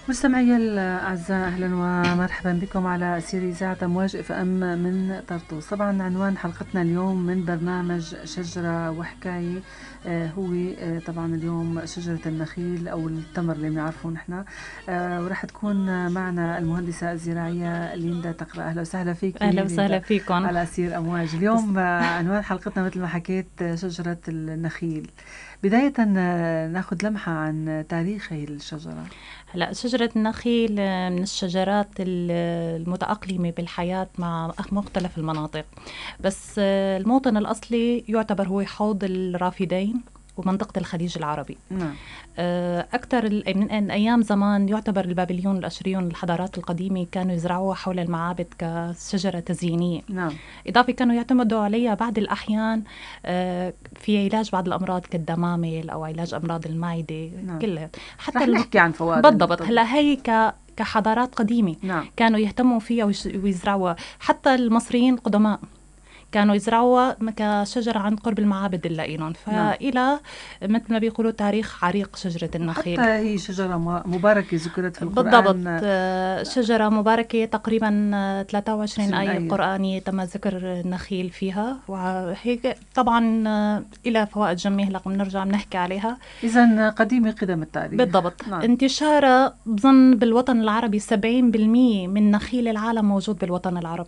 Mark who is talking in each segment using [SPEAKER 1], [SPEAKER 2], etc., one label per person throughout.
[SPEAKER 1] مستمعي الأعزاء، أهلا ومرحبا بكم على أثير إذاعة أمواج اف ام من طرطوس. طبعا عنوان حلقتنا اليوم من برنامج شجرة وحكاية هو طبعا اليوم شجرة النخيل أو التمر اللي بنعرفه نحن. ورح تكون معنا المهندسة الزراعية ليندا تقرأ. أهلا وسهلا فيك.
[SPEAKER 2] أهلا وسهلا فيكم
[SPEAKER 1] على أثير أمواج. اليوم عنوان حلقتنا مثل ما حكيت شجرة النخيل. بداية ناخذ لمحة عن تاريخ هي الشجرة.
[SPEAKER 2] هلا شجرة النخيل من الشجرات المتأقلمة بالحياة مع مختلف المناطق، بس الموطن الأصلي يعتبر هو حوض الرافدين ومنطقة الخليج العربي.
[SPEAKER 1] نعم.
[SPEAKER 2] أكثر من أيام زمان يعتبر البابليون الأشريون الحضارات القديمة كانوا يزرعوها حول المعابد كشجرة تزيينية.
[SPEAKER 1] نعم.
[SPEAKER 2] إضافة كانوا يعتمدوا عليها بعض الأحيان في علاج بعض الأمراض كالدمامل أو علاج أمراض المعدة.
[SPEAKER 1] نعم.
[SPEAKER 2] كلها
[SPEAKER 1] حتى رح نحكي عن فوائد
[SPEAKER 2] بالضبط. هلا هي كحضارات قديمة.
[SPEAKER 1] نعم.
[SPEAKER 2] كانوا يهتموا فيها ويزرعوها. حتى المصريين القدماء كانوا يزرعوها كشجرة عند قرب المعابد اللائلون. فإلى مثل ما بيقولوا تاريخ عريق شجرة النخيل.
[SPEAKER 1] حتى هي شجرة مباركة ذكرت في القرآن.
[SPEAKER 2] بالضبط. شجرة مباركة تقريبا 23 آية قرآنية تم ذكر النخيل فيها، وهيك طبعا إلى فوائد جميلة هلا بنرجع بنحكي عليها.
[SPEAKER 1] إذن قديمة قدم التاريخ.
[SPEAKER 2] بالضبط.
[SPEAKER 1] نعم.
[SPEAKER 2] انتشارها بظن بالوطن العربي 70% من نخيل العالم موجود بالوطن العربي.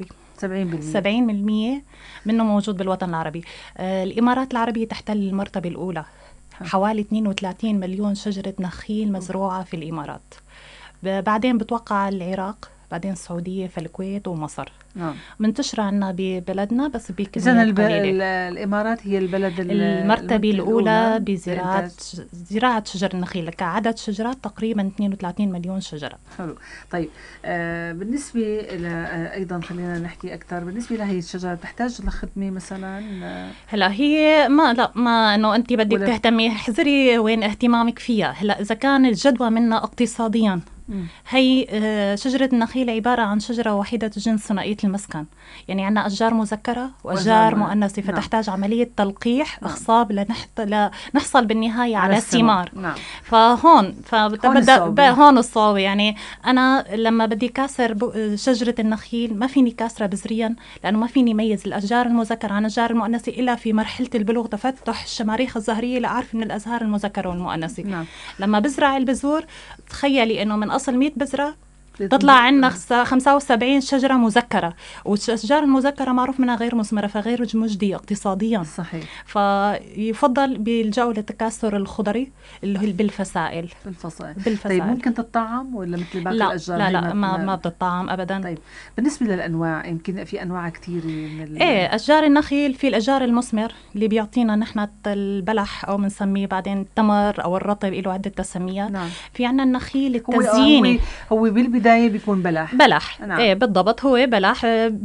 [SPEAKER 2] 70% منه موجود بالوطن العربي. الإمارات العربية تحتل المرتبة الأولى. حوالي 32 مليون شجرة نخيل مزروعة في الإمارات. بعدين بتوقع العراق، بعدين السعودية، في الكويت ومصر.
[SPEAKER 1] نعم.
[SPEAKER 2] منتشرة عنا ببلدنا بس
[SPEAKER 1] إذن الإمارات هي البلد
[SPEAKER 2] المرتبة الأولى بزراعة شجر النخيل. كعدد شجرات تقريبا 32 مليون شجرة.
[SPEAKER 1] حلو. طيب بالنسبة أيضا خلينا نحكي أكثر بالنسبة لهي الشجرة، بتحتاج لخدمة مثلا؟
[SPEAKER 2] هلا هي ما إنه أنت بدك تهتمي، احذري وين اهتمامك فيها. هلا إذا كان الجدوى منها اقتصاديا، هي شجرة النخيل عبارة عن شجرة وحيدة جنس ثنائية المسكن، يعني عندنا أشجار مذكرة وأشجار مؤنثة، فتحتاج عملية تلقيح إخصاب لنحصل بالنهاية على ثمار.
[SPEAKER 1] نعم.
[SPEAKER 2] فهون هون الصعوبة. يعني أنا لما بدي كاسر شجرة النخيل ما فيني كاسرة بذريا، لأنه ما فيني ميز الأشجار المذكرة عن الأشجار المؤنثة إلا في مرحلة البلوغ، تفتح الشماريخ الزهرية لأعرف من الأزهار المذكرة والمؤنثة.
[SPEAKER 1] نعم.
[SPEAKER 2] لما بزرع البذور تخيلي إنه من أصل 100 بذرة تطلع عندنا 75 شجرة مذكرة، والشجار المذكرة معروف منها غير مثمرة، فغير مجدية اقتصاديا.
[SPEAKER 1] صحيح.
[SPEAKER 2] فيفضل بيلجأوا للتكاثر الخضري اللي هو بالفصائل.
[SPEAKER 1] طيب ممكن تطعم ولا مثل باقي الأشجار؟
[SPEAKER 2] لا ما بتطعم أبدا.
[SPEAKER 1] طيب بالنسبة للأنواع، يمكن في أنواع كثيرة من
[SPEAKER 2] أشجار النخيل. في الأشجار المثمر اللي بيعطينا نحن البلح أو بنسميه بعدين التمر أو الرطب، له عدة تسميات.
[SPEAKER 1] نعم.
[SPEAKER 2] في عنا النخيل التزييني.
[SPEAKER 1] هو بالبداية بيكون بلح.
[SPEAKER 2] نعم. بالضبط. هو بلح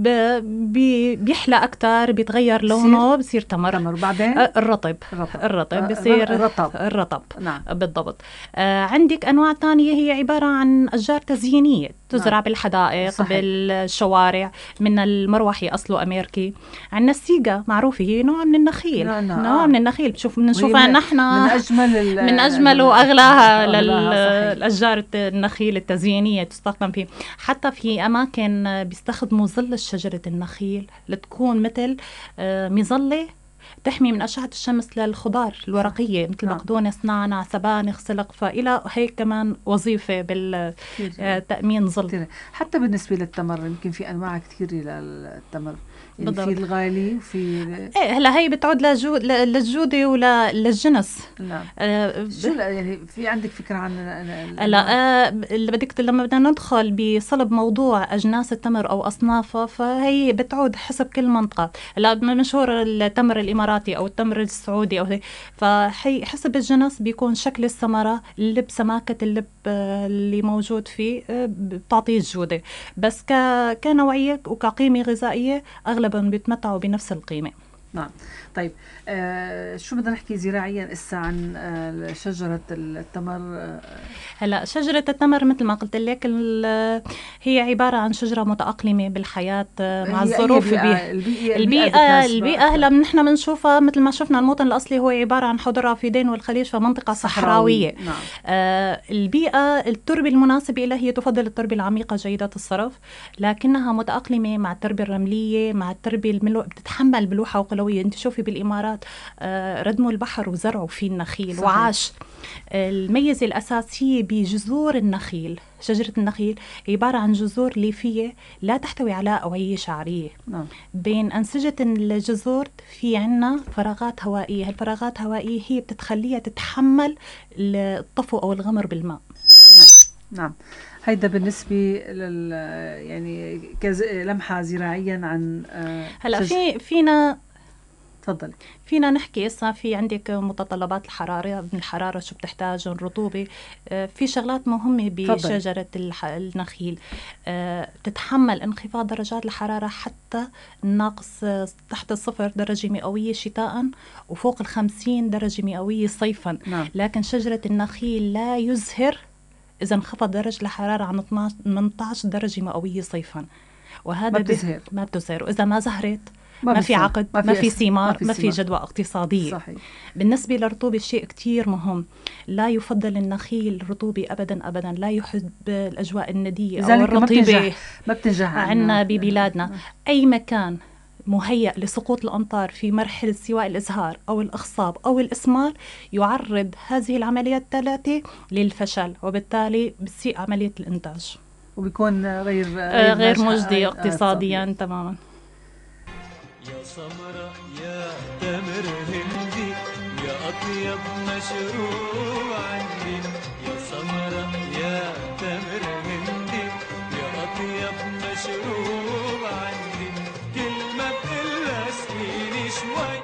[SPEAKER 2] بيحلى أكتر، بيتغير لونه، بصير تمر.
[SPEAKER 1] وبعدين
[SPEAKER 2] الرطب بصير الرطب.
[SPEAKER 1] نعم.
[SPEAKER 2] بالضبط. عندك أنواع تانية هي عبارة عن أشجار تزيينية تزرع بالحدائق. صحيح. بالشوارع. من المروحي أصله أمريكي. عندنا السيجا معروفة، هي نوع من النخيل. نوع من النخيل بنشوفها نحن من أجمل وأغلاها للأشجار النخيل التزيينية تستخدم فيه. حتى في أماكن بيستخدموا ظل شجرة النخيل لتكون مثل مظلة تحمي من أشعة الشمس للخضار الورقية مثل بقدونس، نعناع، سبانخ، سلق. فإلى هيك كمان وظيفة بالتأمين ظل.
[SPEAKER 1] حتى بالنسبة للتمر يمكن في أنواع كثيرة للتمر، يعني في الغالي وفي
[SPEAKER 2] هلا هي بتعود للجودة وللجنس.
[SPEAKER 1] نعم. شو يعني في عندك فكرة عن
[SPEAKER 2] اللي لما بدنا ندخل بصلب موضوع أجناس التمر أو أصنافه، فهي بتعود حسب كل منطقة. هلا مشهور التمر الإماراتي أو التمر السعودي أو فهي حسب الجنس بيكون شكل الثمرة، اللب، سماكة اللب اللي موجود فيه بتعطيه الجودة. بس كنوعية وكقيمة غذائية أغلبا بيتمتعوا بنفس القيمة.
[SPEAKER 1] نعم. طيب شو بدنا نحكي زراعيا إسا عن شجرة التمر؟
[SPEAKER 2] هلا شجرة التمر مثل ما قلت لك هي عبارة عن شجرة متأقلمة بالحياة مع الظروف. البيئة هلا نحن بنشوفها مثل ما شفنا الموطن الأصلي هو عبارة عن حضر رافدين والخليج، فمنطقة صحراوية.
[SPEAKER 1] نعم.
[SPEAKER 2] البيئة التربة المناسبة لها هي تفضل التربة العميقة جيدة الصرف، لكنها متأقلمة مع التربة الرملية، مع التربة بتتحمل ملوحة وقلوية. انت شوفي بالإمارات ردموا البحر وزرعوا فيه النخيل. صحيح. وعاش. الميزة الأساسية بجذور النخيل، شجرة النخيل عبارة عن جذور ليفية لا تحتوي على أوعية شعرية.
[SPEAKER 1] نعم.
[SPEAKER 2] بين أنسجة الجذور في عنا فراغات هوائية، هالفراغات الهوائية هي بتتخليها تتحمل الطفو أو الغمر بالماء.
[SPEAKER 1] نعم. هيدا بالنسبة يعني لمحة زراعيا عن
[SPEAKER 2] هلا فينا
[SPEAKER 1] تفضلي.
[SPEAKER 2] فينا نحكي إسا في عندك متطلبات الحرارة، من الحرارة شو بتحتاج، الرطوبة، في شغلات مهمة بشجرة النخيل تتحمل انخفاض درجات الحرارة حتى ناقص تحت 0 درجة مئوية شتاء وفوق 50 درجة مئوية صيفا.
[SPEAKER 1] نعم.
[SPEAKER 2] لكن شجرة النخيل لا يزهر إذا انخفض درجة الحرارة عن 18 درجة مئوية صيفا، وهذا ما بتزهر. وإذا ما زهرت ما في عقد، ما في ثمار، ما في جدوى اقتصادية.
[SPEAKER 1] صحيح.
[SPEAKER 2] بالنسبة للرطوبة شيء كتير مهم، لا يفضل النخيل رطوبة أبدا أبدا، لا يحب الأجواء الندية أو الرطيبة.
[SPEAKER 1] ما بتنجح
[SPEAKER 2] عنا ببلادنا. أي مكان مهيأ لسقوط الأمطار في مرحلة سواء الإزهار أو الإخصاب أو الإسمار يعرض هذه العمليات الثلاثة للفشل، وبالتالي بتسيء عملية الإنتاج
[SPEAKER 1] وبيكون
[SPEAKER 2] غير مجدي اقتصاديا تماما.
[SPEAKER 3] يا سمرة يا تمر هندي يا أطيب مشروب عندي، يا سمرة يا تمر هندي يا أطيب مشروب عندي، كلمة بتقلها سقيني شوي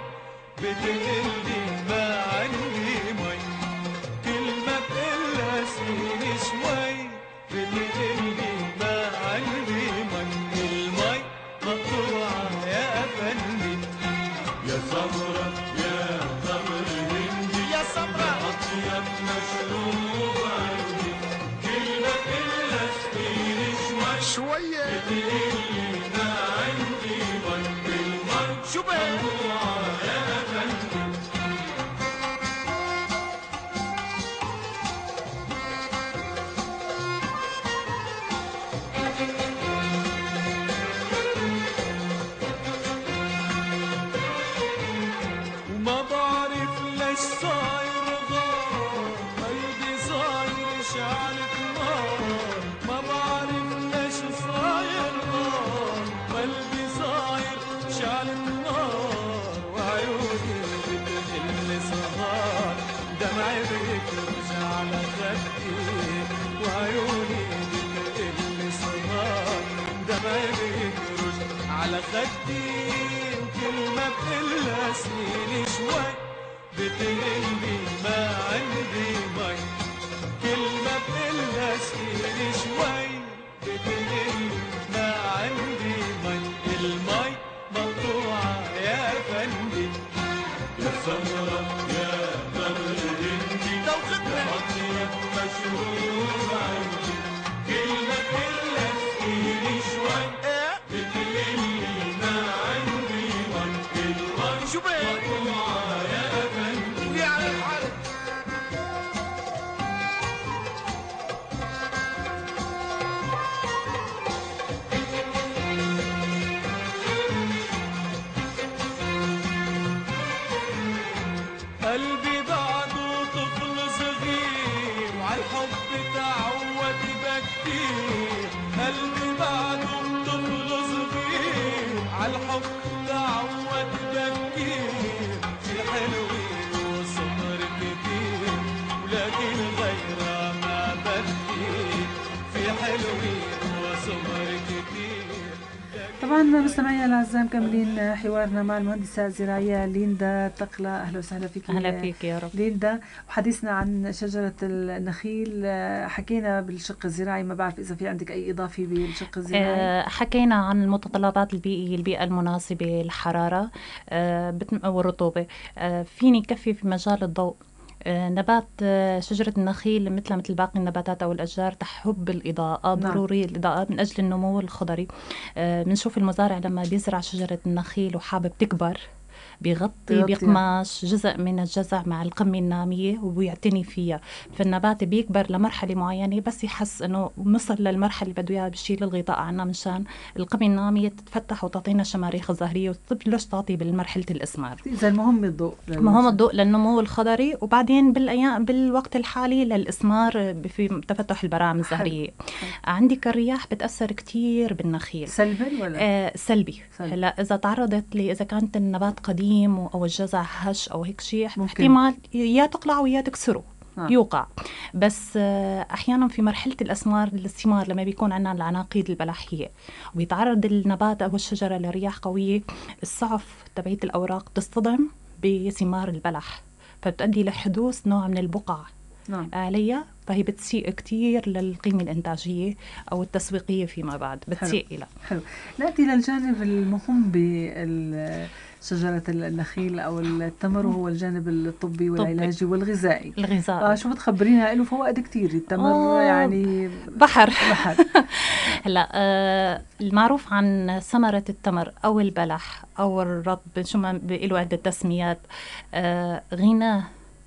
[SPEAKER 3] بتقلي ما عندي مي، كلمة بتقلها سقيني شوي بتقلي ما عندي مي، المي مقطوعة يا أفندي، يا سمرة يا تمر هندي يا سمرة أطيب مشروب عندي، كلمة بتقلها سقيني شوية بتقلي ما عندي مي، المي شو مقطوعة يا أفندي. وما بعرف ليش صاير غار قلبي صاير شعلة نار، ما بعرف ليش صاير غار قلبي صاير شعلة نار، وعيوني بتقلي صغار دمعي بيكرج على خدي، وعيوني بتقلي صغار دمعي بيكرج على خدي، وكلمة بتقلها سنيني شوي بتقلي ما عندي مي، كلمة بتقلها سنيني شوي بتقلي ما عندي مي، المي مقطوعة يا فندي، يا سمرة يا تمر هندي لو خدنا أطيب مشروب عندي، كلمة بتقلها سنيني شوي بتقلي ما عندي مي، المي شو مقطوعة يا فندي، ولي على الحرب. قلبي بعده طفل صغير وعالحب تعود بكتير، قلبي بعده طفل صغير عالحب تعود بكتير، في حلوين وسمر كتير ولكن غيرها ما بدي، في حلوين وسمر كتير.
[SPEAKER 1] طبعا مستمعينا الاعزاء مكملين حوارنا مع المهندسه الزراعيه ليندا تقلا. اهلا وسهلا فيك.
[SPEAKER 2] اهلا فيك يا رب
[SPEAKER 1] ليندا. وحديثنا عن شجره النخيل، حكينا بالشق الزراعي، ما بعرف اذا في عندك اي اضافه بالشق الزراعي.
[SPEAKER 2] حكينا عن المتطلبات البيئيه، البيئه المناسبه للحراره والرطوبه. فيني كفي في مجال الضوء. نبات شجرة النخيل مثل باقي النباتات أو الأشجار تحب الإضاءة. ضروري الإضاءة من أجل النمو الخضري. بنشوف المزارع لما بيزرع شجرة النخيل وحابب تكبر بيغطي بيقماش جزء من الجذع مع القمة النامية وبيعتني فيها، فالنبات بيكبر لمرحلة معينة، بس يحس انه وصل للمرحلة اللي بده اياها بشيل الغطاء عنها مشان القمة النامية تتفتح وتعطينا شماريخ ظهرية وتبلش تعطي بالمرحلة الإثمار.
[SPEAKER 1] إذا مهم الضوء،
[SPEAKER 2] مهم الضوء للنمو الخضري، وبعدين بالوقت الحالي للإثمار في تفتح البراعم الزهرية. عندك الرياح بتأثر كتير بالنخيل.
[SPEAKER 1] سلبي ولا؟
[SPEAKER 2] سلبي. هلا إذا تعرضت إذا كانت النبات قديم أو الجذع هش أو هيك شيء، احتمال يا تقلع ويا تكسره. يوقع. بس أحيانا في مرحلة الثمار لما بيكون عندنا العناقيد البلحية وبيتعرض النبات أو الشجرة لرياح قوية، الصعف تبعية الأوراق تصطدم بثمار البلح، فبتؤدي لحدوث نوع من البقع عليها، فهي بتسيء كتير للقيمة الإنتاجية أو التسويقية فيما بعد، بتسيء إلها.
[SPEAKER 1] حلو. نأتي للجانب المهم شجرة النخيل أو التمر، وهو الجانب الطبي والعلاجي والغذائي.
[SPEAKER 2] الغذاء
[SPEAKER 1] شو بتخبرينا؟ له فوائد كتير التمر، يعني
[SPEAKER 2] بحر. هلا المعروف عن ثمرة التمر أو البلح أو الرطب، شو ما له عدة تسميات، غناه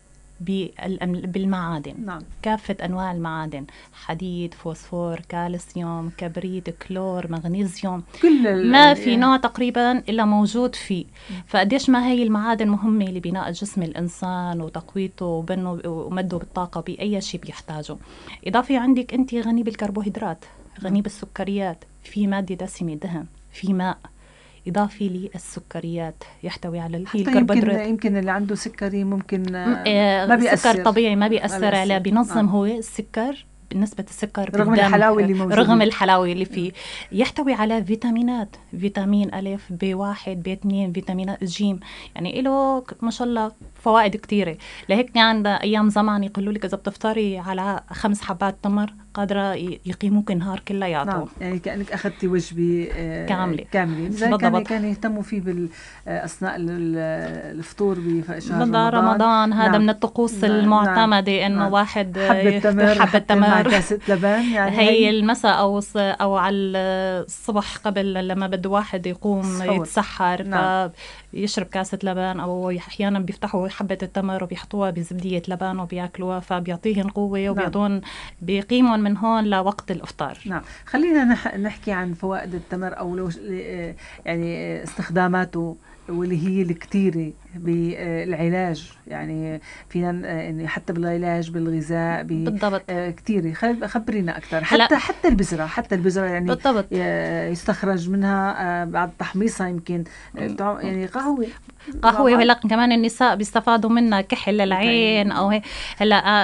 [SPEAKER 2] بالمعادن.
[SPEAKER 1] نعم.
[SPEAKER 2] كافة أنواع المعادن، حديد، فوسفور، كالسيوم، كبريت، كلور، مغنيسيوم، ما في نوع تقريبا إلا موجود فيه. فقديش ما هي المعادن مهمة لبناء جسم الإنسان وتقويته وبنه ومده بالطاقة بأي شيء بيحتاجه. إضافة عندك أنت غني بالكربوهيدرات، غني بالسكريات، في مادة دسمة دهن، في ماء، إضافي للسكريات يحتوي على
[SPEAKER 1] الكربوهيدرات. يمكن اللي عنده سكري ممكن ما بيأثر،
[SPEAKER 2] السكر طبيعي ما بيأثر عليه، بينظم هو السكر بالنسبة السكر
[SPEAKER 1] رغم الحلاوة اللي موجودة،
[SPEAKER 2] رغم الحلاوة اللي فيه. يحتوي على فيتامينات، فيتامين ألف، B1، B2، فيتامينات جيم، يعني له ما شاء الله فوائد كتيرة. لهيك كان أيام زمان يقولوا لك إذا بتفطري على 5 حبات تمر قادرة يقيموك نهار كله يعطوا.
[SPEAKER 1] نعم. يعني كأنك أخذتي وجبة كاملة. كان يهتموا فيه أثناء الفطور بشهر
[SPEAKER 2] رمضان. هذا من الطقوس المعتمدة إنه واحد
[SPEAKER 1] حبة تمر كاسة لبن، يعني
[SPEAKER 2] هي المساء أو على الصبح قبل لما بده واحد يقوم يتسحر. فيشرب كاسة لبن، أو أحيانا بيفتحوا حبة التمر وبيحطوها بزبدية لبن وبيأكلوها، فبيعطيهن قوة وبيعطون بيقيمون من هون لوقت الإفطار.
[SPEAKER 1] نعم. خلينا نحكي عن فوائد التمر، أو لو يعني استخداماته واللي هي الكتيرة بالعلاج. يعني فينا يعني حتى بالعلاج، بالغذاء،
[SPEAKER 2] بالضبط
[SPEAKER 1] كتيرة. خبرينا أكثر. حتى البذرة يعني
[SPEAKER 2] بالضبط.
[SPEAKER 1] يستخرج منها بعد تحميصها يمكن يعني قهوة.
[SPEAKER 2] وهلا كمان النساء بيستفادوا منها كحل للعين أو هي. هلا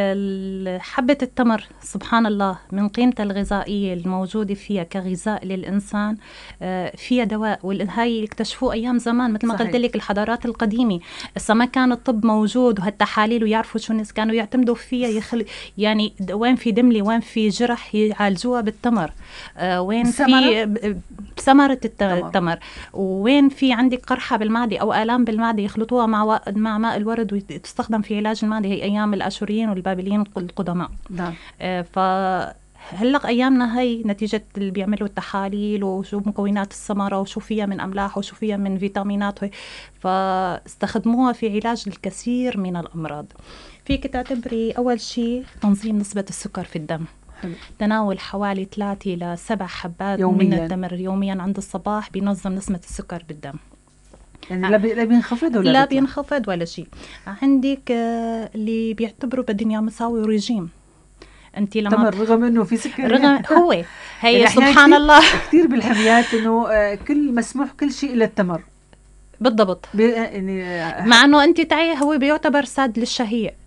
[SPEAKER 2] حبة التمر سبحان الله من قيمتها الغذائية الموجودة فيها كغذاء للإنسان، فيها دواء. وهي اكتشفوه أيام زمان مثل ما قلت لك الحضارات القديمة. إذا ما كان الطب موجود وهالتحاليل ويعرفوا شو الناس كانوا يعتمدوا فيها، يعني وين في دملة، وين في جرح يعالجوها بالتمر، وين في ثمرة التمر، وين في عندك قرحة بالمعدة أو آلام بالمعدة يخلطوها مع ماء الورد وتستخدم في علاج المعدة. هي أيام الأشوريين والبابليين القدماء. هلق أيامنا هي نتيجة اللي بيعملوا التحاليل وشو مكونات الثمرة وشو فيها من أملاح وشو فيها من فيتامينات، فاستخدموها في علاج الكثير من الأمراض. فيك تعتبري أول شيء تنظيم نسبة السكر في الدم. تناول حوالي 3 إلى 7 حبات من التمر يوميا عند الصباح بينظم نسبة السكر بالدم.
[SPEAKER 1] يعني لا بينخفض ولا
[SPEAKER 2] لا بينخفض ولا شيء. عندك اللي بيعتبروا بدهم يساوي ريجيم. انت لما
[SPEAKER 1] تمر رغم انه في سكر،
[SPEAKER 2] رغم هو هي يعني سبحان الله
[SPEAKER 1] كثير بالحميات انه كل مسموح كل شيء الا التمر.
[SPEAKER 2] بالضبط.
[SPEAKER 1] يعني
[SPEAKER 2] مع انه انت تعي هو بيعتبر ساد للشهية،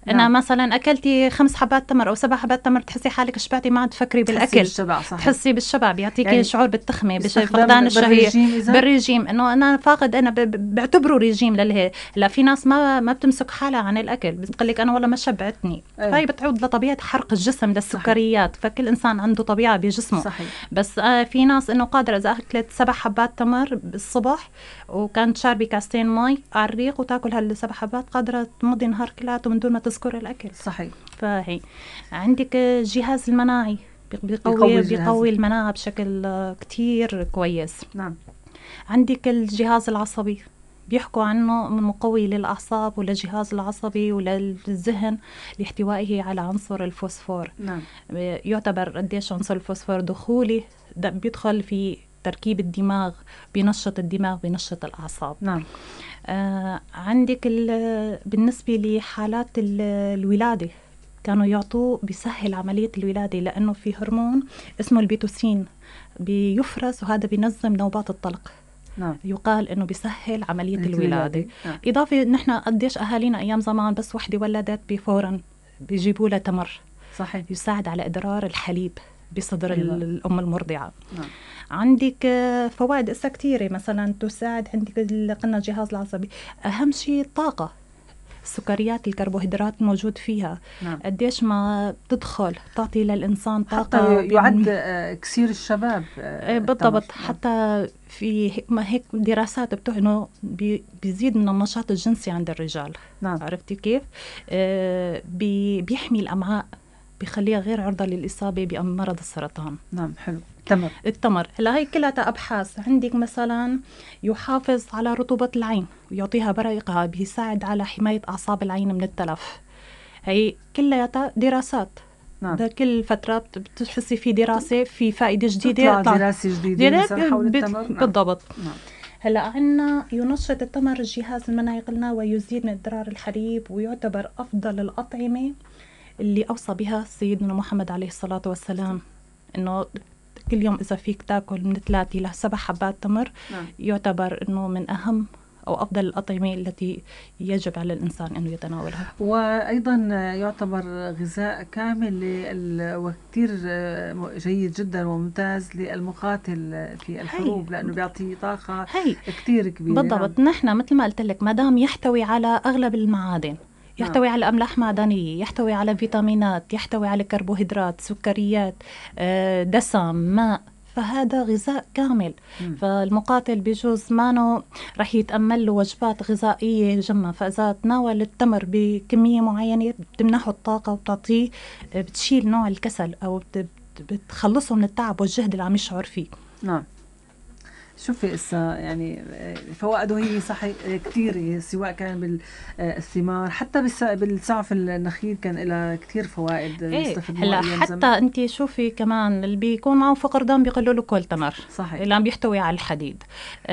[SPEAKER 2] أنا مثلا أكلتي 5 حبات تمر أو 7 حبات تمر تحسي حالك شبعتي، ما عاد تفكري بالأكل، تحسي بالشبع، بيعطيكي يعني شعور بالتخمة، فقدان الشهية بالرجيم. إنه أنا فاقد، أنا بعتبره رجيم للهي. لا، في ناس ما بتمسك حالها عن الأكل، بتقلك أنا والله ما شبعتني. فهي بتعود لطبيعة حرق الجسم للسكريات. فكل إنسان عنده طبيعة بجسمه. صحيح. بس في ناس إنه قادرة إذا أكلت 7 حبات تمر بالصبح وكانت شاربة كاستين مي على الريق وتاكل هال7 حبات، قادرة تمضي نهار كلاته من دون ما تذكر الأكل. صحيح. فهي عندك الجهاز المناعي بيقوي المناعة بشكل كتير كويس. نعم. عندك الجهاز العصبي، بيحكوا عنه من مقوي للأعصاب وللجهاز العصبي وللذهن لاحتوائه على عنصر الفوسفور. نعم. يعتبر قديش عنصر الفوسفور دخولي بيدخل في تركيب الدماغ، بينشط الدماغ، بينشط الأعصاب. نعم. عندك بالنسبة لحالات الولادة كانوا يعطوه بيسهل عملية الولادة، لأنه في هرمون اسمه البيتوسين بيفرز، وهذا بينظم نوبات الطلق. نعم. يقال إنه بيسهل عملية الولادة. نعم. إضافة نحن قديش أهالينا أيام زمان بس وحدة ولدت بفورا بيجيبوا لها تمر. صحيح. يساعد على إدرار الحليب بصدر الأم المرضعة. نعم. عندك فوائد إسا كتيرة، مثلا تساعد عندك قلنا الجهاز العصبي. أهم شيء الطاقة، السكريات، الكربوهيدرات الموجود فيها. نعم. قديش ما بتدخل تعطي للإنسان طاقة. حتى
[SPEAKER 1] يعد كثير الشباب.
[SPEAKER 2] بالضبط. حتى في ما هيك دراسات بتعنوا بيزيد من النشاط الجنسي عند الرجال. نعم. عرفتي كيف؟ بيحمي الأمعاء، بيخليها غير عرضة للإصابة بمرض السرطان.
[SPEAKER 1] نعم. حلو.
[SPEAKER 2] التمر هلا هي كلها أبحاث. عندك مثلا يحافظ على رطوبة العين ويعطيها برائقها، بيساعد على حماية أعصاب العين من التلف. هي كلها دراسات. نعم. ده كل فترة بتحسي في دراسة، في فائدة جديدة،
[SPEAKER 1] دراسة جديدة حول التمر.
[SPEAKER 2] بالضبط. نعم. هلا عنا ينشط التمر الجهاز المناعي قلنا، ويزيد من إدرار الحليب، ويعتبر أفضل الأطعمة اللي أوصى بها سيدنا محمد عليه الصلاة والسلام، إنه كل يوم إذا فيك تاكل من 3 إلى 7 حبات تمر. نعم. يعتبر إنه من أهم أو أفضل الأطعمة التي يجب على الإنسان إنه يتناولها.
[SPEAKER 1] وأيضا يعتبر غذاء كامل وكتير جيد جدا وممتاز للمقاتل في الحروب، لأنه بيعطي طاقة كتير كبيرة.
[SPEAKER 2] بالضبط. نعم. نحن مثل ما قلت لك، مدام يحتوي على أغلب المعادن، يحتوي على أملاح معدنية، يحتوي على فيتامينات، يحتوي على كربوهيدرات، سكريات، دسم، ماء، فهذا غذاء كامل. فالمقاتل بجوز مانو رح يتأمل له وجبات غذائية جمة، فإذا تناول التمر بكمية معينة بتمنحه الطاقة وبتعطيه، بتشيل نوع الكسل أو بتخلصه من التعب والجهد اللي عم يشعر فيه.
[SPEAKER 1] نعم. شوفي يعني فوائده هي صحيح كتير، سواء كان بالثمار حتى بالسعف النخيل كان لها كتير فوائد يستخدموها
[SPEAKER 2] أيام حتى زمان. انت شوفي كمان اللي بيكون معه فقدان بيقولوا له كل تمر. صحيح. اللي عم بيحتوي على الحديد.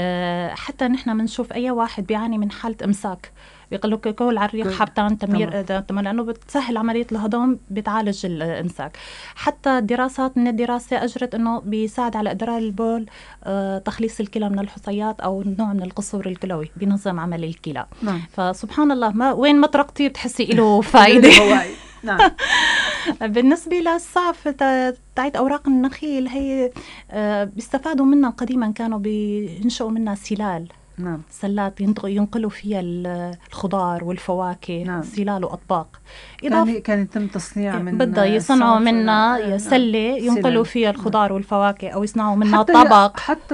[SPEAKER 2] حتى نحن بنشوف اي واحد بيعاني من حالة امساك بيقول لك كل على الريق حبتان تمر، لانه بتسهل عمليه الهضم، بتعالج الامساك. حتى دراسات من الدراسه اجرت انه بيساعد على ادرار البول، تخليص الكلى من الحصيات او نوع من القصور الكلوي، بينظم عمل الكلى. نعم. فسبحان الله، ما وين ما ترقتي بتحسي له فائده. نعم. بالنسبه للسعف تاعت اوراق النخيل، هي بيستفادوا منها قديما، كانوا بينشئوا منها سلال. نعم. سلات ينقلوا فيها الخضار والفواكه. نعم. سلال وأطباق.
[SPEAKER 1] كان يتم تصنيع من
[SPEAKER 2] بدأ يصنعوا منها سلة ينقلوا فيها الخضار والفواكه، أو يصنعوا منها طبق.
[SPEAKER 1] حتى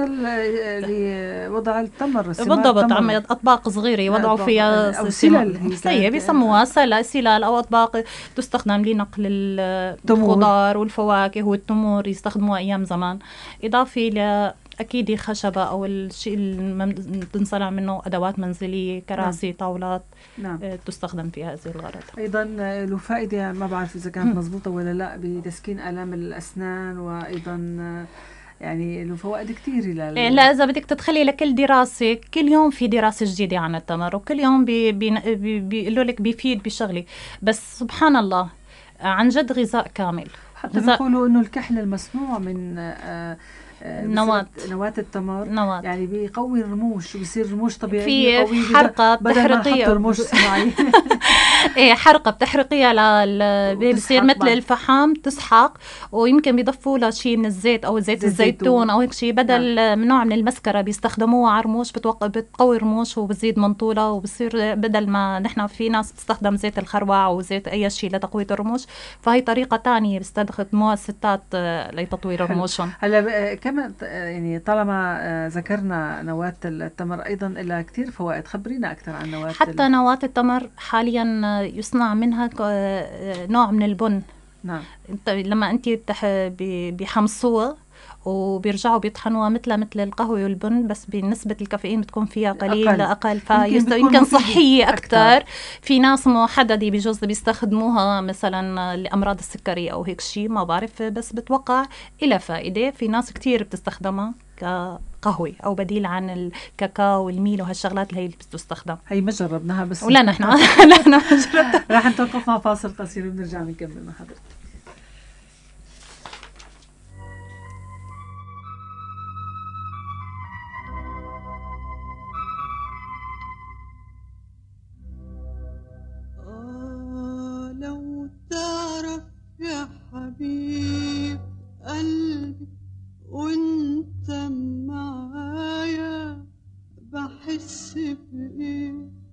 [SPEAKER 1] اللي وضع التمر
[SPEAKER 2] بالضبط، أطباق صغيرة يوضعوا فيها سلال، بيسموها سلال أو أطباق تستخدم لنقل الخضار والفواكه والتمور، يستخدموها أيام زمان. إضافة أكيد خشبة أو الشيء اللي بنصنع منه أدوات منزلية، كراسي. نعم. طاولات. نعم. تستخدم في هذه الغرض.
[SPEAKER 1] أيضا له فائدة، ما بعرف إذا كانت مضبوطة ولا لا، بتسكين آلام الأسنان، وأيضا يعني له فوائد كتير.
[SPEAKER 2] لا إذا بدك تدخلي لكل دراسة، كل يوم في دراسة جديدة عن التمر، وكل يوم بيقولوا لك بيفيد بشغلي، بس سبحان الله عن جد غذاء كامل.
[SPEAKER 1] حتى بيقولوا إنه الكحل المصنوع من نواة التمر يعني بيقوي الرموش، وبيصير رموش طبيعية
[SPEAKER 2] في حرقة
[SPEAKER 1] بدل ما نحط رموش صناعية.
[SPEAKER 2] ايه حرقه بتحرقيها بصير
[SPEAKER 1] وتسحق
[SPEAKER 2] مثل
[SPEAKER 1] بعد.
[SPEAKER 2] الفحم تسحق، ويمكن بيضيفوا لها شيء من الزيت او زيت الزيتون او هيك شيء، بدل من نوع من المسكره بيستخدموها على الرموش، بتقوي الرموش وبتزيد منطوله، وبصير بدل ما نحن في ناس بتستخدم زيت الخروع او زيت اي شيء لتقويه الرموش، فهي طريقه تانية بيستخدموها الستات لتطوير رموشهم.
[SPEAKER 1] هلا كمان يعني طالما ذكرنا نواة التمر ايضا لها كثير فوائد، خبرينا اكثر عن نواة
[SPEAKER 2] حتى نواة التمر حاليا يصنع منها نوع من البن.
[SPEAKER 1] نعم.
[SPEAKER 2] لما انت بيحمصوها وبيرجعوا بيطحنوها مثل القهوة والبن، بس بنسبة الكافيين بتكون فيها قليل أقل يمكن صحية أكتر. في ناس محددة بجوز بيستخدموها مثلا لأمراض السكري أو هيك شيء، ما بعرف، بس بتوقع إلى فائدة. في ناس كتير بتستخدمها كقهوة أو بديل عن الكاكاو والميل وهالشغلات اللي هي بتستخدم.
[SPEAKER 1] هي ما جربناها بس
[SPEAKER 2] ولا نحن لا ما جربتها.
[SPEAKER 1] راح نتوقف مع فاصل قصير ونرجع نكمل مع حضرتك.
[SPEAKER 3] لو تعرف يا حبيب قلبي وانت معايا بحس بإيه،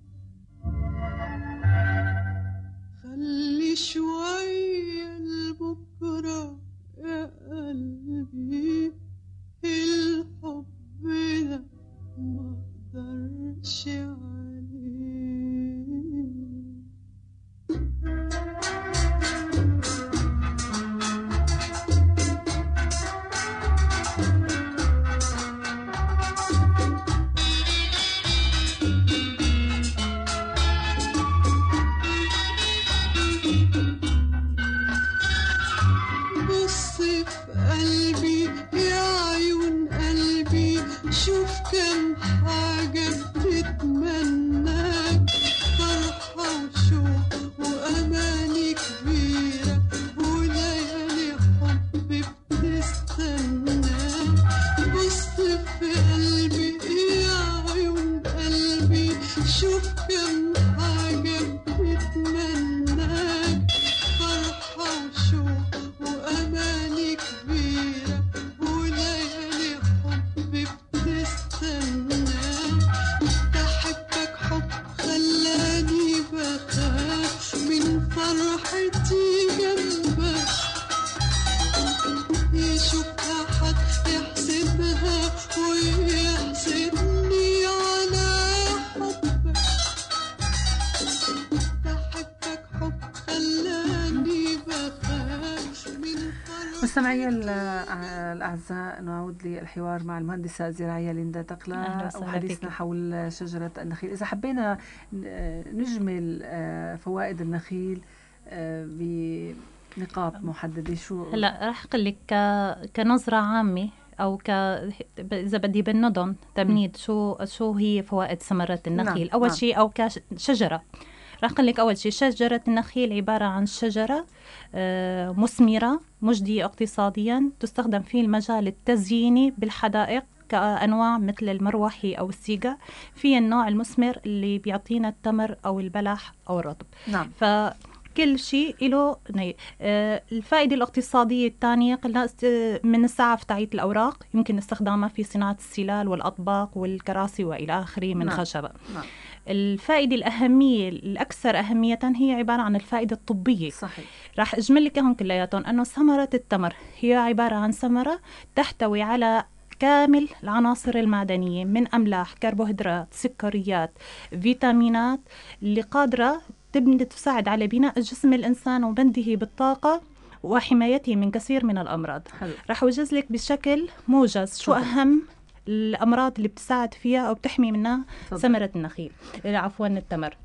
[SPEAKER 3] خلي شوية لبكرة يا قلبي، الحب ده ما اقدرش عليه. بص في قلبي يا عيون قلبي، شوف كم حاجة بتتمناك، فرحة وشوق وأماني كبيرة وليالي حب بتستناك. بص في قلبي يا عيون قلبي، شوف كم حاجة بتتمناك، فرحة وشوق وأماني كبيرة وليالي حب بتستناك. بحبك حب خلاني بخاف من فرحتي جنبك، يشوف أحد يحسدها ويحسدني على حبك. بحبك حب خلاني بخاف من فرحتي.
[SPEAKER 1] مستمعي الأعزاء، نعود للحوار مع المهندسة الزراعية ليندا تقلا وحديثنا حول شجرة النخيل. إذا حبينا نجمل فوائد النخيل بنقاط محددة، شو
[SPEAKER 2] هلا راح أقول لك كنظرة عامة أو إذا بدي بالندن تمنيد شو هي فوائد ثمرة النخيل. أول شيء أو كشجرة راح أقول لك أول شيء شجرة النخيل عبارة عن شجرة مثمرة مجدية اقتصاديا، تستخدم في المجال التزييني بالحدائق كأنواع مثل المروحي أو السيجا، في النوع المثمر اللي بيعطينا التمر أو البلح أو الرطب.
[SPEAKER 1] نعم.
[SPEAKER 2] كل شيء له الفائدة الاقتصادية الثانية قلنا من السعف تاعية الأوراق، يمكن استخدامها في صناعة السلال والأطباق والكراسي وإلى آخره من خشبة.
[SPEAKER 1] نعم.
[SPEAKER 2] الفائدة الأهمية الأكثر أهمية هي عبارة عن الفائدة الطبية.
[SPEAKER 1] صحيح.
[SPEAKER 2] راح أجمل لك هم كلياتهم أنه ثمرة التمر هي عبارة عن ثمرة تحتوي على كامل العناصر المعدنية من أملاح، كربوهيدرات، سكريات، فيتامينات، اللي قادرة تساعد على بناء جسم الإنسان وبنده بالطاقة وحمايته من كثير من الأمراض. راح أوجز لك بشكل موجز شو أهم الأمراض اللي بتساعد فيها أو بتحمي منها ثمرة النخيل، عفوا التمر.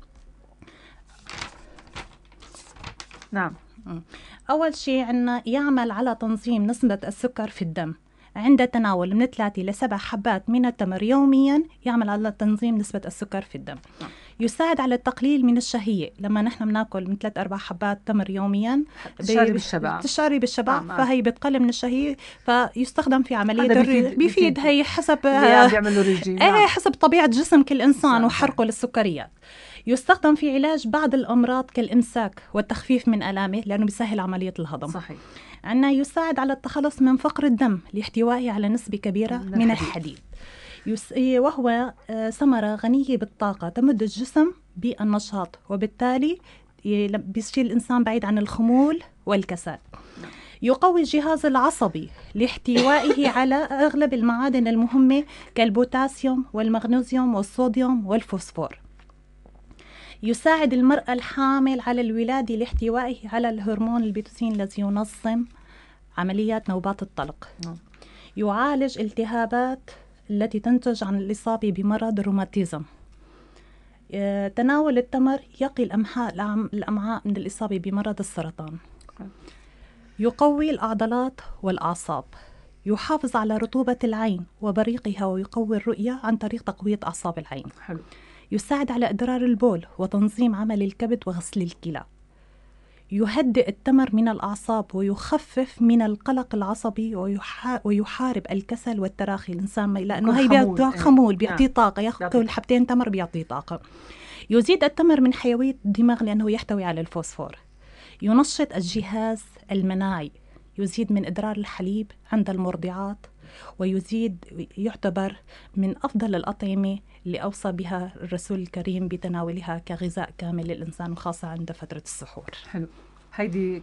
[SPEAKER 1] نعم.
[SPEAKER 2] أول شيء عنا يعمل على تنظيم نسبة السكر في الدم. عند تناول من 3 ل 7 حبات من التمر يوميا يعمل على تنظيم نسبة السكر في الدم. يساعد على التقليل من الشهية. لما نحن بناكل من 3-4 حبات تمر يوميا تشعري بالشبع فهي بتقلل من الشهية، فيستخدم في عملية بيفيد هي حسب
[SPEAKER 1] بيعملوا ريجيم.
[SPEAKER 2] حسب طبيعة جسم كل إنسان وحرقه للسكريات. يستخدم في علاج بعض الأمراض كالإمساك والتخفيف من آلامه لأنه بيسهل عملية الهضم.
[SPEAKER 1] صحيح.
[SPEAKER 2] عندنا يساعد على التخلص من فقر الدم لاحتوائه على نسبة كبيرة من الحديد. وهو ثمرة غنية بالطاقة تمد الجسم بالنشاط، وبالتالي بيشيل الإنسان بعيد عن الخمول والكسل. يقوي الجهاز العصبي لاحتوائه على أغلب المعادن المهمة كالبوتاسيوم والمغنيسيوم والصوديوم والفوسفور. يساعد المرأة الحامل على الولادة لاحتوائه على الهرمون البيتوسين الذي ينظم عمليات نوبات الطلق. يعالج التهابات التي تنتج عن الإصابة بمرض الروماتيزم. تناول التمر يقي الأمعاء من الإصابة بمرض السرطان. يقوي العضلات والأعصاب. يحافظ على رطوبة العين وبريقها ويقوي الرؤية عن طريق تقوية أعصاب العين.
[SPEAKER 1] حلو.
[SPEAKER 2] يساعد على إدرار البول وتنظيم عمل الكبد وغسل الكلى. يهدئ التمر من الأعصاب ويخفف من القلق العصبي ويحارب الكسل والتراخي الإنسان، لأنه هي بيعطي خمول، بيعطي طاقة. يأكل حبتين تمر بيعطي طاقة. يزيد التمر من حيوية الدماغ لأنه يحتوي على الفوسفور. ينشط الجهاز المناعي. يزيد من إدرار الحليب عند المرضعات، يعتبر من أفضل الأطعمة اللي أوصى بها الرسول الكريم بتناولها كغذاء كامل للإنسان، وخاصة عند فترة السحور.
[SPEAKER 1] حلو. هيدي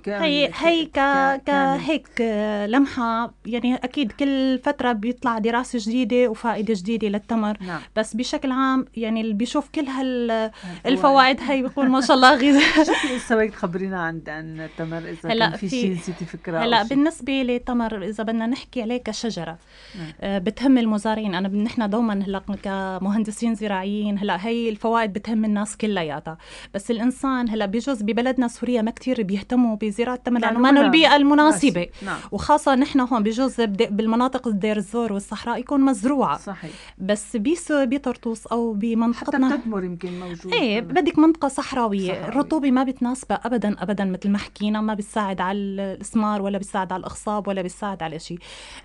[SPEAKER 2] هيك لمحة، يعني أكيد كل فترة بيطلع دراسة جديدة وفائدة جديدة للتمر.
[SPEAKER 1] نعم.
[SPEAKER 2] بس بشكل عام يعني اللي بيشوف كل الفوائد هي بيقول ما شاء الله غذاء.
[SPEAKER 1] شو لسه بدك تخبرينا عن التمر إذا كان في شيء نسيتي فكرة؟
[SPEAKER 2] هلا بالنسبة للتمر إذا بدنا نحكي عليه كشجرة بتهم المزارعين. نحن دوما هلا كمهندسين زراعيين هلا هي الفوائد بتهم الناس كلياتها، بس الإنسان هلا بجوز ببلدنا سوريا ما كتير بيهتموا بزراعة التمر لأنه ما البيئة المناسبة.
[SPEAKER 1] نعم.
[SPEAKER 2] وخاصة نحن هون بجوز بالمناطق الدير الزور والصحراء يكون مزروعة.
[SPEAKER 1] صحيح.
[SPEAKER 2] بس بطرطوس أو بمنطقتنا
[SPEAKER 1] حتى بتدمر يمكن موجود.
[SPEAKER 2] ايه بدك منطقة صحراوية. الرطوبة ما بتناسبها أبدا مثل ما حكينا، ما بتساعد على الإثمار ولا بتساعد على الإخصاب ولا بتساعد على شيء.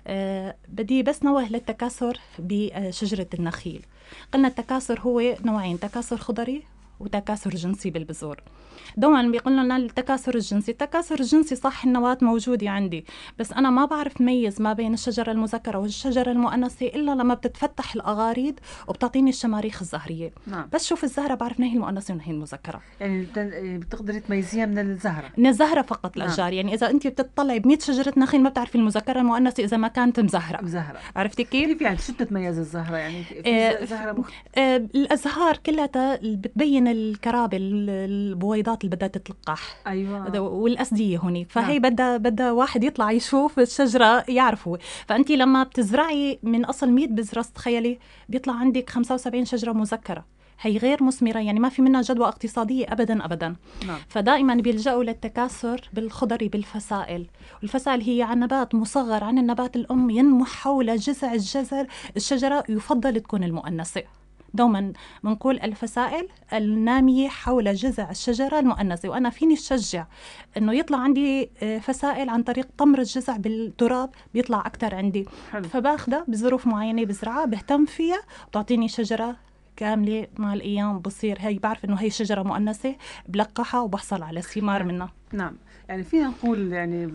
[SPEAKER 2] بدي بس نوه للتكاثر بشجرة النخيل. قلنا التكاثر هو نوعين، تكاثر خضري وتكاثر جنسي بالبذور. دوما بيقولوا لنا التكاثر الجنسي صح النواة موجودة عندي، بس أنا ما بعرف ميز ما بين الشجرة المذكرة والشجرة المؤنثة إلا لما بتتفتح الأغاريد وبتعطيني الشماريخ الزهرية.
[SPEAKER 1] نعم.
[SPEAKER 2] بس شوف الزهرة بعرف نهي المؤنثة ونهي المذكرة.
[SPEAKER 1] يعني بتقدري تميزيها من
[SPEAKER 2] الزهرة فقط الأشجار.
[SPEAKER 1] نعم.
[SPEAKER 2] يعني إذا أنت بتطلعي ب100 شجرة نخيل ما بتعرفي المذكرة المؤنثة إذا ما كانت مزهرة. عرفتي كيف
[SPEAKER 1] يعني شو بتتميز الزهرة؟ يعني في زهرة
[SPEAKER 2] الأزهار كلها بتبين الكرابة، البويضات اللي بدها تتلقح.
[SPEAKER 1] أيوة.
[SPEAKER 2] والأسدية هونيك. فهي بدها واحد يطلع يشوف الشجرة يعرفه. فأنت لما بتزرعي من أصل 100 بذرة تخيلي بيطلع عندك 75 شجرة مذكرة، هي غير مثمرة، يعني ما في منها جدوى اقتصادية أبدا.
[SPEAKER 1] نعم.
[SPEAKER 2] فدائما بيلجأوا للتكاثر بالخضري بالفسائل. والفسائل هي عن نبات مصغر عن النبات الأم ينمو حول جذع الشجرة، يفضل تكون المؤنثة. دوما بنقول الفسائل النامية حول جذع الشجرة المؤنثة، وأنا فيني أشجع إنه يطلع عندي فسائل عن طريق طمر الجذع بالتراب بيطلع أكتر عندي.
[SPEAKER 1] حلو.
[SPEAKER 2] فباخدها بظروف معينة بزرعها بهتم فيها وتعطيني شجرة كاملة. مع الأيام بصير هي بعرف إنه هي شجرة مؤنثة بلقحها وبحصل على ثمار منها.
[SPEAKER 1] نعم. يعني فينا نقول يعني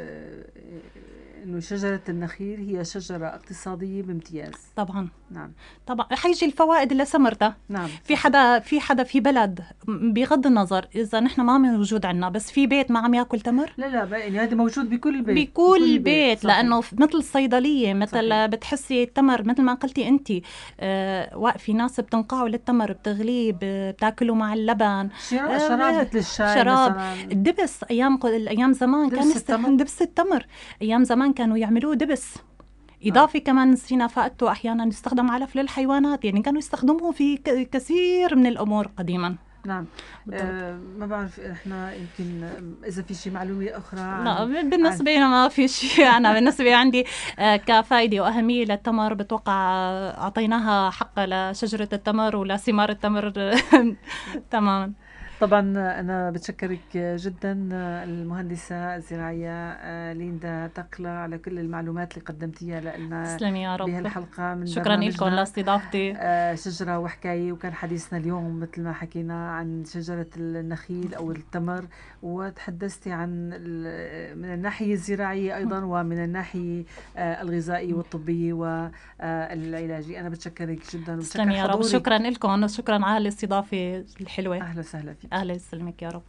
[SPEAKER 1] إنه شجرة النخيل هي شجرة اقتصادية بامتياز.
[SPEAKER 2] طبعا.
[SPEAKER 1] نعم.
[SPEAKER 2] طبعا حيجي الفوائد اللي ثمرتها.
[SPEAKER 1] نعم.
[SPEAKER 2] في حدا في بلد بغض النظر إذا نحن ما موجود عنا، بس في بيت ما عم يأكل تمر.
[SPEAKER 1] لا يعني هذا موجود بكل بيت.
[SPEAKER 2] بكل بيت. لأنه مثل الصيدلية مثل صحيح. بتحسي التمر مثل ما قلتي أنت في ناس بتنقعوا للتمر بتغليه بتاكله مع اللبن.
[SPEAKER 1] شراب مثل الشاي.
[SPEAKER 2] شراب الدبس أيام زمان كان يستخدم دبس التمر. أيام زمان كانوا يعملوه دبس. إضافة كمان نسينا فائدته أحيانا يستخدم علف للحيوانات، يعني كانوا يستخدموه في كثير من الأمور قديما.
[SPEAKER 1] نعم. ما بعرف احنا يمكن اذا في شيء معلومه اخرى.
[SPEAKER 2] لا بالنسبه لي ما في شيء. انا بالنسبه عندي كفائده واهميه للتمر بتوقع اعطيناها حق لشجره التمر ولثمار التمر. تماما.
[SPEAKER 1] طبعا أنا بتشكرك جدا المهندسة الزراعية ليندا تقلة على كل المعلومات اللي قدمتيها لنا
[SPEAKER 2] تسلمي يا رب.
[SPEAKER 1] بهالحلقة من
[SPEAKER 2] شكرا لكم
[SPEAKER 1] برنامجنا
[SPEAKER 2] لاستضافتي.
[SPEAKER 1] شجرة وحكاية. وكان حديثنا اليوم مثل ما حكينا عن شجرة النخيل أو التمر، وتحدثتي عن من الناحية الزراعية أيضا ومن الناحية الغذائية والطبية والعلاجية. أنا بتشكرك جدا.
[SPEAKER 2] تسلمي يا رب. شكرا لكم وشكرا على الاستضافة الحلوة.
[SPEAKER 1] أهلا وسهلا فيك.
[SPEAKER 2] أهلا يسلمك يا رب.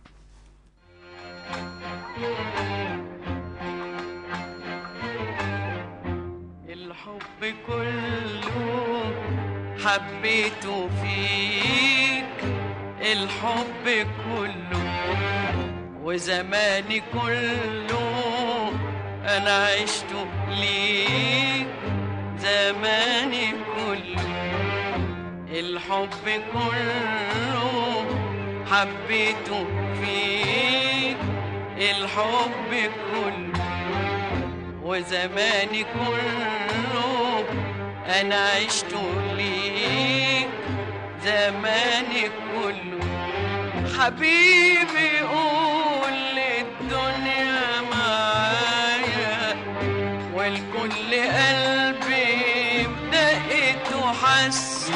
[SPEAKER 3] الحب كله حبيته فيك، الحب كله وزماني كله أنا عشته ليك، زماني كله الحب كله حبيته فيك، الحب كله وزماني كله أنا عشت ليك، زماني كله حبيبي قول للدنيا معايا، والكل قلبي بدقته حس،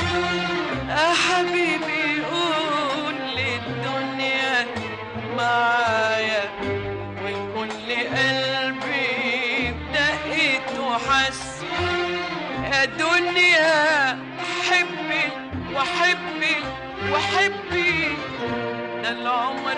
[SPEAKER 3] حبيبي قول للدنيا معايا، والكل قلبي بدقته حس، يا دنيا حبي وحبي وحبي، ده العمر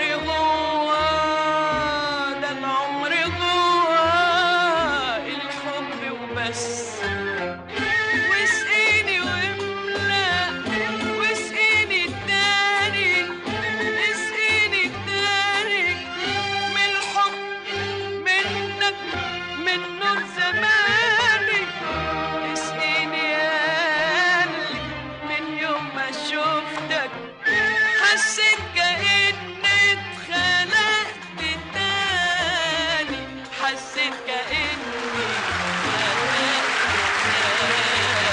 [SPEAKER 3] جوا، ده العمر جوا الحب وبس، واسقيني واملى واسقيني التاني، اسقيني التاني من الحب منك من نور زماني، اسقيني ياللي من يوم ما شفتك حسيت كأني اتخلقت تاني، حسيت كأني اتخلقت تاني.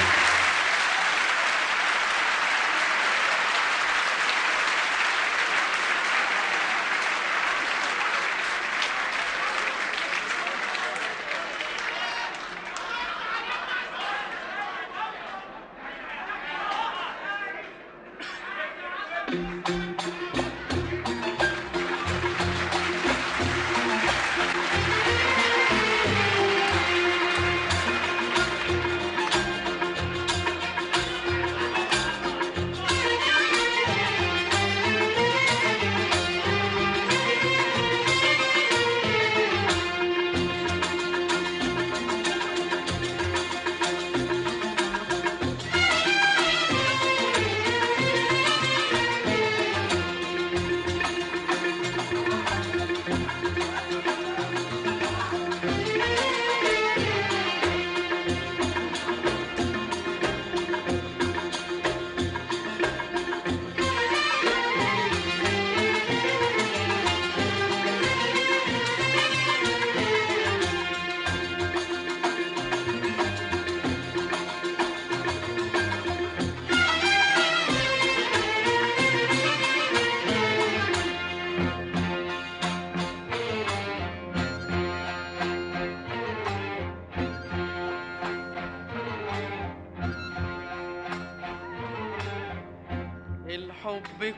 [SPEAKER 3] الحب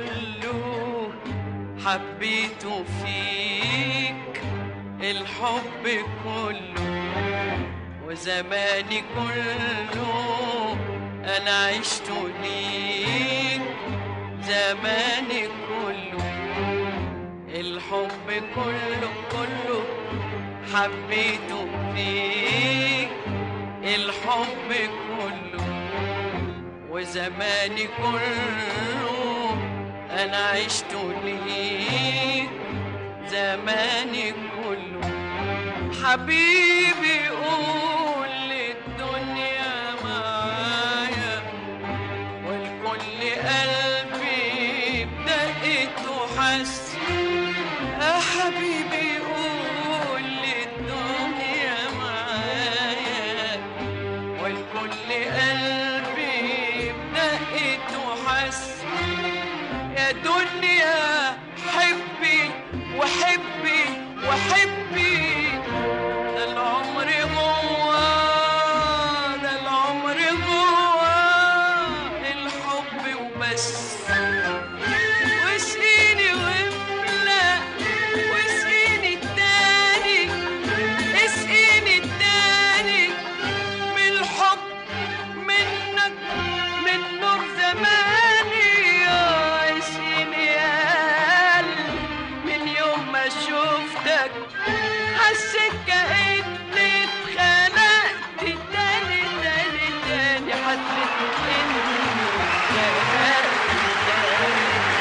[SPEAKER 3] كله حبيته فيك، الحب كله وزماني كله أنا عشت ليك، زماني كله الحب كله كله حبيته فيك، الحب كله وزماني كله أنا عشت ليك، زماني كله حبيبي قول للدنيا معايا، والكل قلبي بدقته حس، حبيبي قول للدنيا معايا، والكل قلبي بدقته حس، يا الدنيا حبي وحبي وحبي ده العمر جواه ده العمر جواه الحب وبس واسقيني واملأ واسقيني التاني اسقيني التاني من الحب منك من نور زماني اسقيني يا قلبي من يوم ما شفتك حسيت كأني اتخلقت تاني تاني تاني حسيت إني اتخلقت تاني.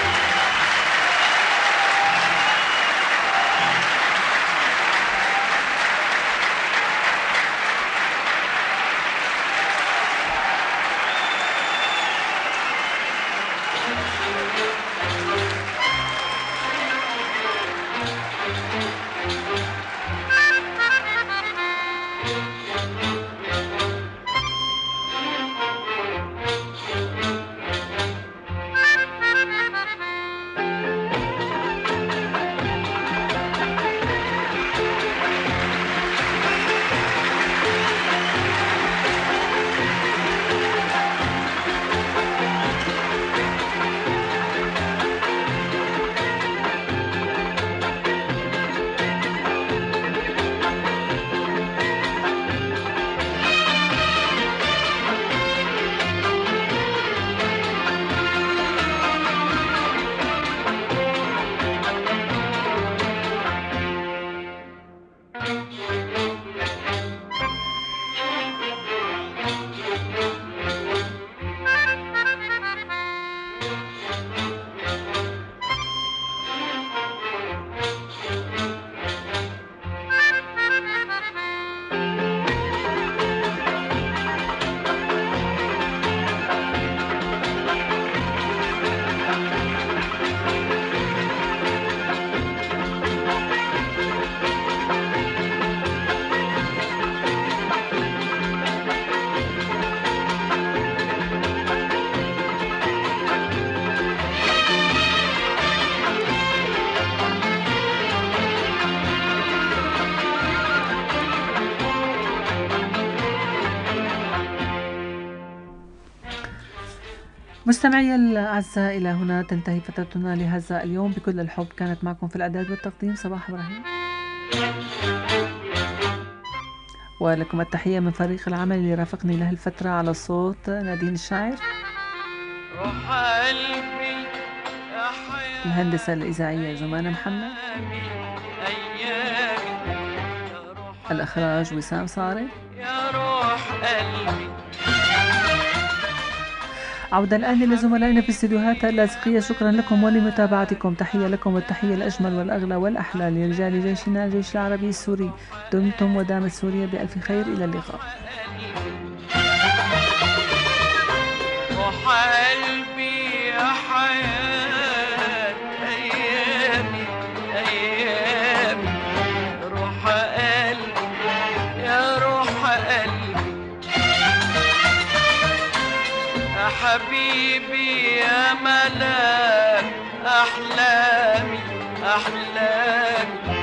[SPEAKER 1] مستمعي الأعزاء، إلى هنا تنتهي فترتنا لهذا اليوم. بكل الحب كانت معكم في الإعداد والتقديم صباح إبراهيم، ولكم التحية من فريق العمل اللي رافقني له الفترة على الصوت نادين الشاعر،
[SPEAKER 3] روح قلبي يا حياة
[SPEAKER 1] الهندسة الإذاعية جمانة محمد،
[SPEAKER 3] أيامي يا روح
[SPEAKER 1] الإخراج وسام صاري.
[SPEAKER 3] يا روح قلبي.
[SPEAKER 1] عودة الآن لزملائنا في استديوهات اللاذقية. شكرا لكم ولمتابعتكم. تحية لكم والتحية الأجمل والأغلى والأحلى لرجال جيشنا الجيش العربي السوري. دمتم ودامت سوريا بألف خير. إلى اللقاء.
[SPEAKER 3] روح قلبي يا حياة أيامي أيامي روح قلبي يا روح قلبي يا حبيبي يا ملاك أحلامي أحلامي